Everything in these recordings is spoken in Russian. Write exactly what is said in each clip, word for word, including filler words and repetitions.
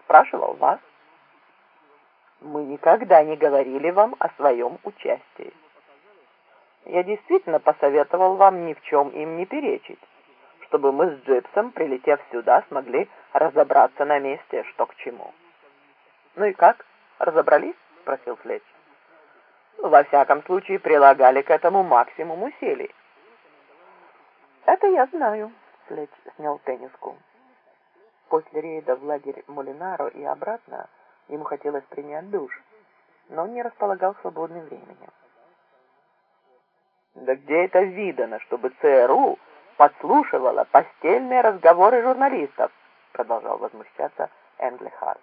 спрашивал вас. Мы никогда не говорили вам о своем участии. Я действительно посоветовал вам ни в чем им не перечить, чтобы мы с Джипсом, прилетев сюда, смогли разобраться на месте, что к чему. Ну и как? Разобрались? Спросил Флетч. Во всяком случае, прилагали к этому максимум усилий. Это я знаю. Флетч снял тенниску. После рейда в лагерь Молинаро и обратно ему хотелось принять душ, но он не располагал свободным временем. Да где это видано, чтобы ЦРУ подслушивала постельные разговоры журналистов? Продолжал возмущаться Энглихарт.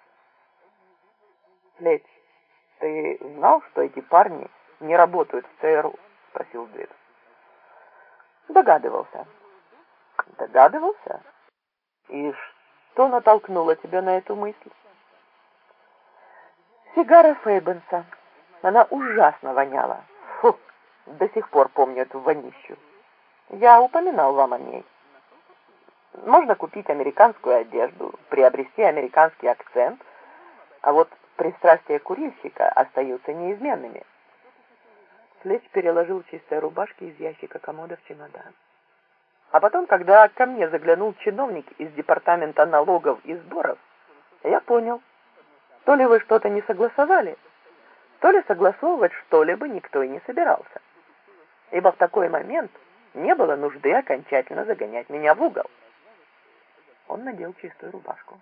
Флетч, ты знал, что эти парни не работают в ЦРУ? Спросил Джипс. Догадывался. Догадывался? И что натолкнуло тебя на эту мысль? Сигара Фейбенса. Она ужасно воняла. Фу, до сих пор помню эту вонищу. Я упоминал вам о ней. Можно купить американскую одежду, приобрести американский акцент, а вот пристрастия курильщика остаются неизменными. Флетч переложил чистые рубашки из ящика комода в чемодан. А потом, когда ко мне заглянул чиновник из департамента налогов и сборов, я понял, то ли вы что-то не согласовали, то ли согласовывать что-либо никто и не собирался. Ибо в такой момент не было нужды окончательно загонять меня в угол. Он надел чистую рубашку.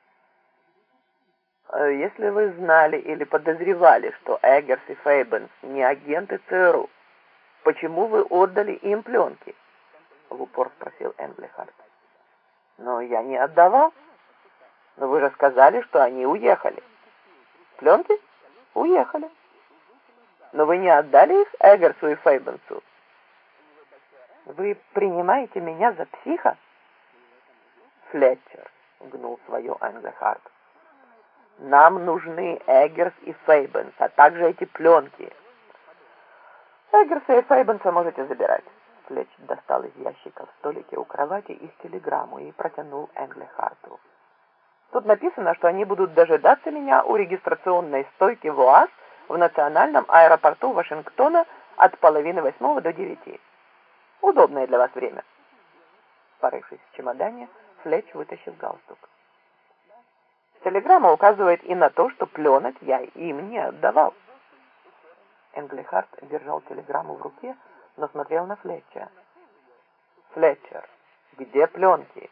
Если вы знали или подозревали, что Эггерс и Фейбенс не агенты ЦРУ, почему вы отдали им пленки? В упор спросил Энглихарт. Но я не отдавал. Но вы же сказали, что они уехали. Пленки? Уехали. Но вы не отдали их Эггерсу и Фейбенсу? Вы принимаете меня за психа? Флетчер, гнул свое Энглихарт. Нам нужны Эггерс и Фейбенс, а также эти пленки. Эггерса и Фейбенса можете забирать. Флетч достал из ящика в столике у кровати их телеграмму и протянул Энглихарту. Тут написано, что они будут дожидаться меня у регистрационной стойки в ОАС в национальном аэропорту Вашингтона от половины восьмого до девяти. Удобное для вас время. Порывшись в чемодане, Флетч вытащил галстук. Телеграмма указывает и на то, что пленок я им не отдавал. Энглихарт держал телеграмму в руке, но смотрел на Флетча. Флетчер, где пленки?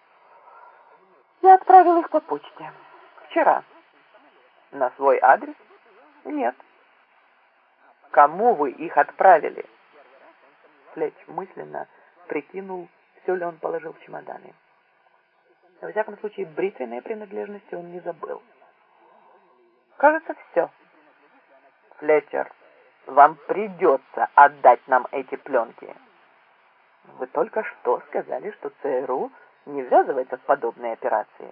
Я отправил их по почте. Вчера. На свой адрес? Нет. Кому вы их отправили? Флетч мысленно прикинул, все ли он положил в чемоданы. Во всяком случае, бритвенные принадлежности он не забыл. Кажется, все. Флетчер, вам придется отдать нам эти пленки. Вы только что сказали, что ЦРУ не ввязывается в подобные операции.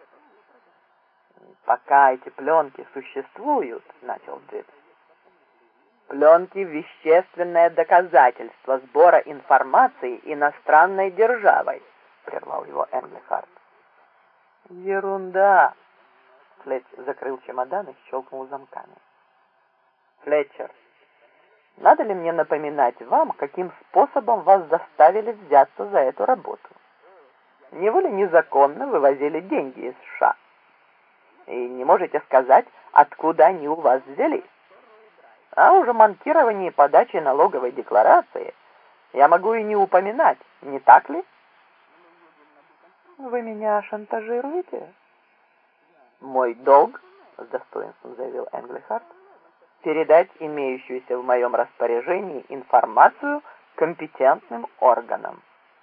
Пока эти пленки существуют, начал Джипс. Пленки — вещественное доказательство сбора информации иностранной державой, прервал его Энглихарт. Ерунда. Флетч закрыл чемодан и щелкнул замками. Флетчер, надо ли мне напоминать вам, каким способом вас заставили взяться за эту работу? Не вы ли незаконно вывозили деньги из США? И не можете сказать, откуда они у вас взялись? А уже монтирование и подачи налоговой декларации я могу и не упоминать, не так ли? Вы меня шантажируете? Мой долг, с достоинством заявил Энглихарт, передать имеющуюся в моем распоряжении информацию компетентным органам.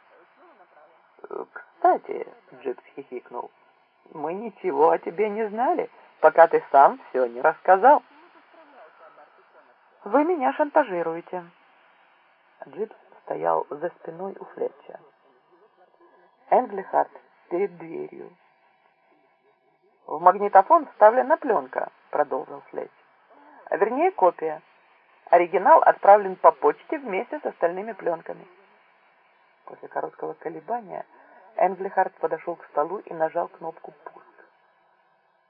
Кстати, Джипс хихикнул, мы ничего о тебе не знали, пока ты сам все не рассказал. Вы меня шантажируете. Джипс стоял за спиной у Флетча. Энглихарт перед дверью. В магнитофон вставлена пленка, продолжил Флетч. А вернее копия. Оригинал отправлен по почте вместе с остальными пленками. После короткого колебания Энглихарт подошел к столу и нажал кнопку «Пуск».